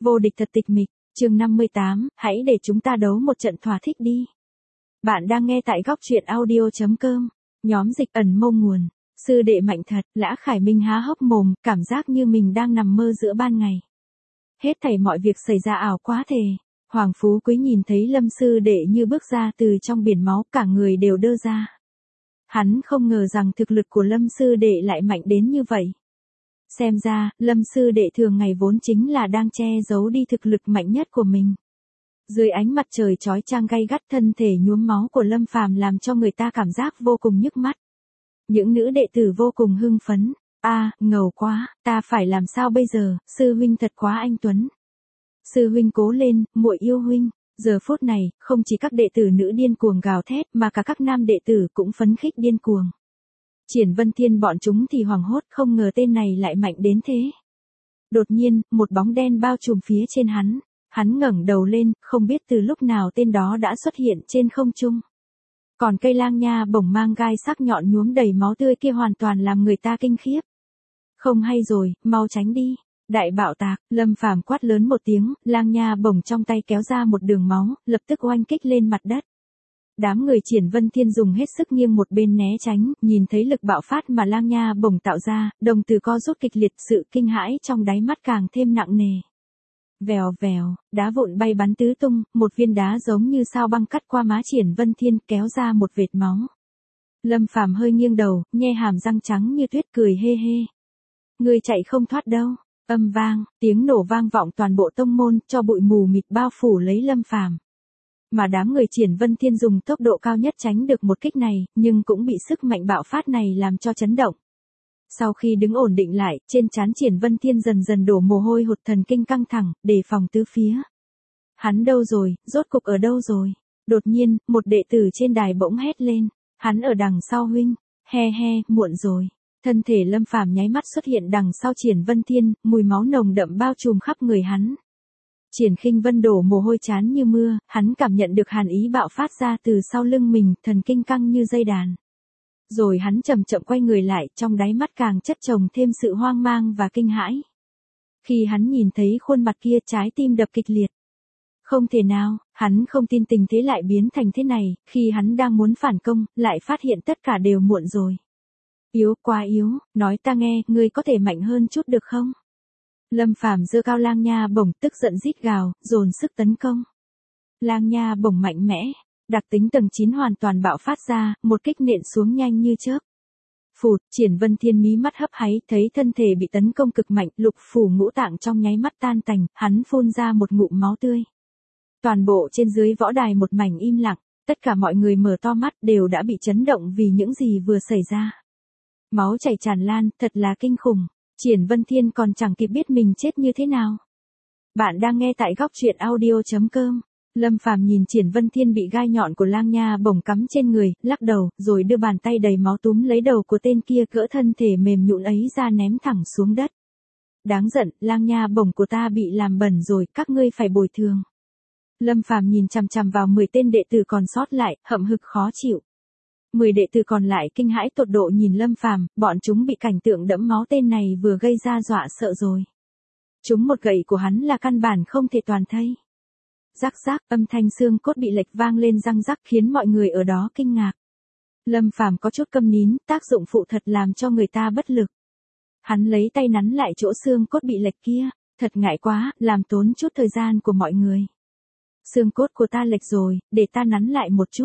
Vô địch thật tịch mịch, chương 58, hãy để chúng ta đấu một trận thỏa thích đi. Bạn đang nghe tại góc truyện audio.com, nhóm Dịch Ẩn Mông Nguồn, sư đệ mạnh thật, Lã Khải Minh há hốc mồm, cảm giác như mình đang nằm mơ giữa ban ngày. Hết thảy mọi việc xảy ra ảo quá thề. Hoàng Phú Quý nhìn thấy Lâm sư đệ như bước ra từ trong biển máu, cả người đều đơ ra. Hắn không ngờ rằng thực lực của Lâm sư đệ lại mạnh đến như vậy. Xem ra, Lâm sư đệ thường ngày vốn chính là đang che giấu đi thực lực mạnh nhất của mình. Dưới ánh mặt trời chói chang gay gắt, thân thể nhuốm máu của Lâm Phàm làm cho người ta cảm giác vô cùng nhức mắt. Những nữ đệ tử vô cùng hưng phấn. Ngầu quá, ta phải làm sao bây giờ, sư huynh thật quá anh tuấn. Sư huynh cố lên, muội yêu huynh. Giờ phút này, không chỉ các đệ tử nữ điên cuồng gào thét mà cả các nam đệ tử cũng phấn khích điên cuồng. Triển Vân Thiên bọn chúng thì hoảng hốt, không ngờ tên này lại mạnh đến thế. Đột nhiên, một bóng đen bao trùm phía trên hắn. Hắn ngẩng đầu lên, không biết từ lúc nào tên đó đã xuất hiện trên không trung. Còn cây lang nha bổng mang gai sắc nhọn nhuốm đầy máu tươi kia hoàn toàn làm người ta kinh khiếp. Không hay rồi, mau tránh đi. Đại bạo tạc, Lâm Phàm quát lớn một tiếng, lang nha bổng trong tay kéo ra một đường máu, lập tức oanh kích lên mặt đất. Đám người Triển Vân Thiên dùng hết sức nghiêng một bên né tránh, nhìn thấy lực bạo phát mà lang nha bổng tạo ra, đồng tử co rút kịch liệt, sự kinh hãi trong đáy mắt càng thêm nặng nề. Vèo vèo, đá vụn bay bắn tứ tung, một viên đá giống như sao băng cắt qua má Triển Vân Thiên, kéo ra một vệt máu. Lâm Phàm hơi nghiêng đầu, nhe hàm răng trắng như tuyết, cười hê hê. Người chạy không thoát đâu. Âm vang, tiếng nổ vang vọng toàn bộ tông môn, cho bụi mù mịt bao phủ lấy Lâm Phàm. Mà đám người Triển Vân Thiên dùng tốc độ cao nhất tránh được một kích này, nhưng cũng bị sức mạnh bạo phát này làm cho chấn động. Sau khi đứng ổn định lại, trên trán Triển Vân Thiên dần dần đổ mồ hôi hột, thần kinh căng thẳng, đề phòng tứ phía. Hắn đâu rồi, rốt cục ở đâu rồi? Đột nhiên, một đệ tử trên đài bỗng hét lên. Hắn ở đằng sau huynh. He he, muộn rồi. Thân thể Lâm Phàm nháy mắt xuất hiện đằng sau Triển Vân Thiên, mùi máu nồng đậm bao trùm khắp người hắn. Triển Khinh Vân đổ mồ hôi chán như mưa, hắn cảm nhận được hàn ý bạo phát ra từ sau lưng mình, thần kinh căng như dây đàn. Rồi hắn chậm chậm quay người lại, trong đáy mắt càng chất chồng thêm sự hoang mang và kinh hãi. Khi hắn nhìn thấy khuôn mặt kia, trái tim đập kịch liệt. Không thể nào, hắn không tin tình thế lại biến thành thế này, khi hắn đang muốn phản công, lại phát hiện tất cả đều muộn rồi. Yếu quá yếu, nói ta nghe, ngươi có thể mạnh hơn chút được không? Lâm Phàm giơ cao lang nha bổng, tức giận rít gào, dồn sức tấn công. Lang nha bổng mạnh mẽ, đặc tính tầng 9 hoàn toàn bạo phát ra, một kích nện xuống nhanh như chớp. Phụt, Triển Vân Thiên mí mắt hấp háy, thấy thân thể bị tấn công cực mạnh, lục phủ ngũ tạng trong nháy mắt tan tành, hắn phun ra một ngụm máu tươi. Toàn bộ trên dưới võ đài một mảnh im lặng, tất cả mọi người mở to mắt đều đã bị chấn động vì những gì vừa xảy ra. Máu chảy tràn lan, thật là kinh khủng. Triển Vân Thiên còn chẳng kịp biết mình chết như thế nào. Bạn đang nghe tại góc truyện audio.com. Lâm Phàm nhìn Triển Vân Thiên bị gai nhọn của lang nha bổng cắm trên người, lắc đầu, rồi đưa bàn tay đầy máu túm lấy đầu của tên kia, gỡ thân thể mềm nhũn ấy ra ném thẳng xuống đất. Đáng giận, lang nha bổng của ta bị làm bẩn rồi, các ngươi phải bồi thường. Lâm Phàm nhìn chằm chằm vào 10 tên đệ tử còn sót lại, hậm hực khó chịu. 10 đệ tử còn lại kinh hãi tột độ nhìn Lâm Phàm, bọn chúng bị cảnh tượng đẫm máu tên này vừa gây ra dọa sợ rồi. Chúng một gậy của hắn là căn bản không thể toàn thây. Rắc rắc, âm thanh xương cốt bị lệch vang lên răng rắc khiến mọi người ở đó kinh ngạc. Lâm Phàm có chút câm nín, tác dụng phụ thật làm cho người ta bất lực. Hắn lấy tay nắn lại chỗ xương cốt bị lệch kia, thật ngại quá, làm tốn chút thời gian của mọi người. Xương cốt của ta lệch rồi, để ta nắn lại một chút.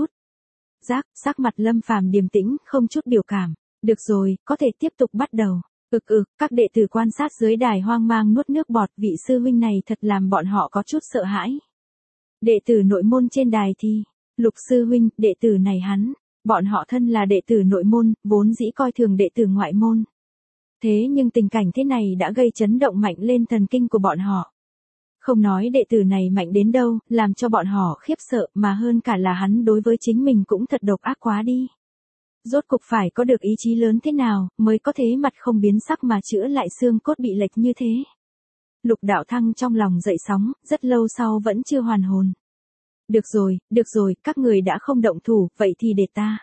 Sắc mặt Lâm Phàm điềm tĩnh, không chút biểu cảm. Được rồi, có thể tiếp tục bắt đầu. Các đệ tử quan sát dưới đài hoang mang nuốt nước bọt, vị sư huynh này thật làm bọn họ có chút sợ hãi. Đệ tử nội môn trên đài thì, Lục sư huynh, đệ tử này hắn, bọn họ thân là đệ tử nội môn, vốn dĩ coi thường đệ tử ngoại môn. Thế nhưng tình cảnh thế này đã gây chấn động mạnh lên thần kinh của bọn họ. Không nói đệ tử này mạnh đến đâu, làm cho bọn họ khiếp sợ, mà hơn cả là hắn đối với chính mình cũng thật độc ác quá đi. Rốt cục phải có được ý chí lớn thế nào, mới có thế mặt không biến sắc mà chữa lại xương cốt bị lệch như thế. Lục Đạo Thăng trong lòng dậy sóng, rất lâu sau vẫn chưa hoàn hồn. Được rồi, các người đã không động thủ, vậy thì để ta.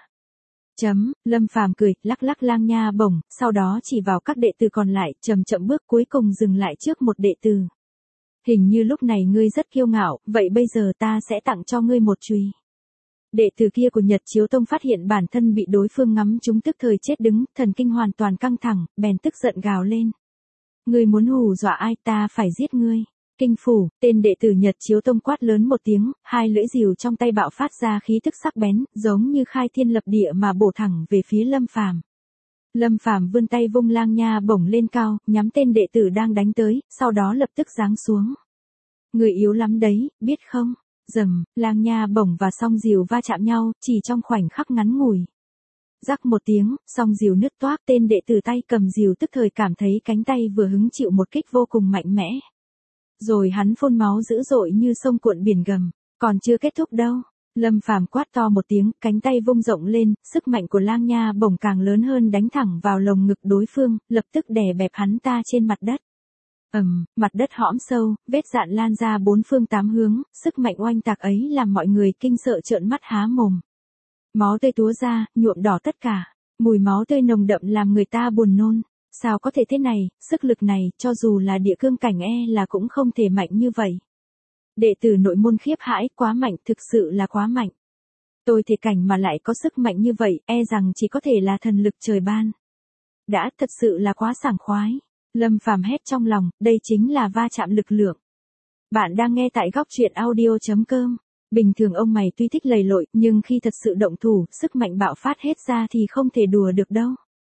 Lâm Phàm cười, lắc lắc lang nha bổng, sau đó chỉ vào các đệ tử còn lại, chậm chậm bước cuối cùng dừng lại trước một đệ tử. Hình như lúc này ngươi rất kiêu ngạo, vậy bây giờ ta sẽ tặng cho ngươi một chùy. Đệ tử kia của Nhật Chiếu Tông phát hiện bản thân bị đối phương ngắm trúng tức thời chết đứng, thần kinh hoàn toàn căng thẳng, bèn tức giận gào lên. Ngươi muốn hù dọa ai, ta phải giết ngươi. Kinh phủ, tên đệ tử Nhật Chiếu Tông quát lớn một tiếng, hai lưỡi rìu trong tay bạo phát ra khí tức sắc bén, giống như khai thiên lập địa mà bổ thẳng về phía Lâm Phàm. Lâm Phàm vươn tay vung lang nha bổng lên cao, nhắm tên đệ tử đang đánh tới, sau đó lập tức giáng xuống. Người yếu lắm đấy, biết không? Rầm, lang nha bổng và song rìu va chạm nhau, chỉ trong khoảnh khắc ngắn ngủi. Rắc một tiếng, song rìu nứt toác, tên đệ tử tay cầm rìu tức thời cảm thấy cánh tay vừa hứng chịu một kích vô cùng mạnh mẽ. Rồi hắn phun máu dữ dội như sông cuộn biển gầm, còn chưa kết thúc đâu. Lâm Phàm quát to một tiếng, cánh tay vung rộng lên, sức mạnh của lang nha bổng càng lớn hơn đánh thẳng vào lồng ngực đối phương, lập tức đè bẹp hắn ta trên mặt đất. Mặt đất hõm sâu, vết dạn lan ra bốn phương tám hướng, sức mạnh oanh tạc ấy làm mọi người kinh sợ trợn mắt há mồm. Máu tươi túa ra, nhuộm đỏ tất cả, mùi máu tươi nồng đậm làm người ta buồn nôn. Sao có thể thế này, sức lực này, cho dù là địa cương cảnh là cũng không thể mạnh như vậy. Đệ tử nội môn khiếp hãi, quá mạnh, thực sự là quá mạnh. Tôi thể cảnh mà lại có sức mạnh như vậy, rằng chỉ có thể là thần lực trời ban. Đã, thật sự là quá sảng khoái. Lâm Phàm hét trong lòng, đây chính là va chạm lực lượng. Bạn đang nghe tại góc truyện audio.com. Bình thường ông mày tuy thích lầy lội, nhưng khi thật sự động thủ, sức mạnh bạo phát hết ra thì không thể đùa được đâu.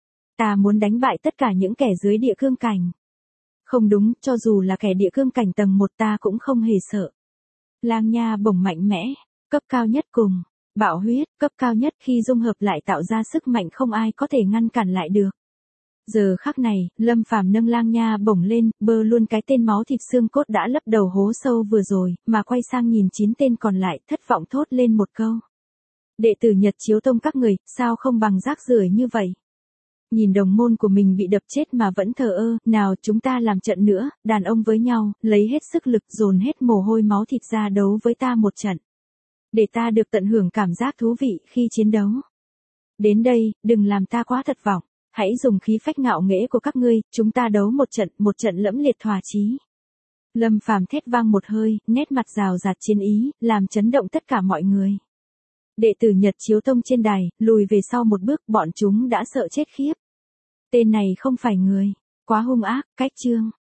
Ta muốn đánh bại tất cả những kẻ dưới địa cương cảnh. Không đúng, cho dù là kẻ địa cương cảnh tầng 1 ta cũng không hề sợ. Lang nha bổng mạnh mẽ, cấp cao nhất cùng, bạo huyết, cấp cao nhất khi dung hợp lại tạo ra sức mạnh không ai có thể ngăn cản lại được. Giờ khắc này, Lâm Phàm nâng lang nha bổng lên, bơ luôn cái tên máu thịt xương cốt đã lấp đầu hố sâu vừa rồi, mà quay sang nhìn 9 tên còn lại, thất vọng thốt lên một câu. Đệ tử Nhật Chiếu Tông các người, sao không bằng rác rưởi như vậy? Nhìn đồng môn của mình bị đập chết mà vẫn thờ ơ, nào chúng ta làm trận nữa, đàn ông với nhau, lấy hết sức lực dồn hết mồ hôi máu thịt ra đấu với ta một trận. Để ta được tận hưởng cảm giác thú vị khi chiến đấu. Đến đây, đừng làm ta quá thất vọng, hãy dùng khí phách ngạo nghễ của các ngươi, chúng ta đấu một trận lẫm liệt thỏa chí. Lâm Phàm thét vang một hơi, nét mặt rào rạt chiến ý, làm chấn động tất cả mọi người. Đệ tử Nhật Chiếu Tông trên đài, lùi về sau một bước, bọn chúng đã sợ chết khiếp. Tên này không phải người, quá hung ác, cách chương.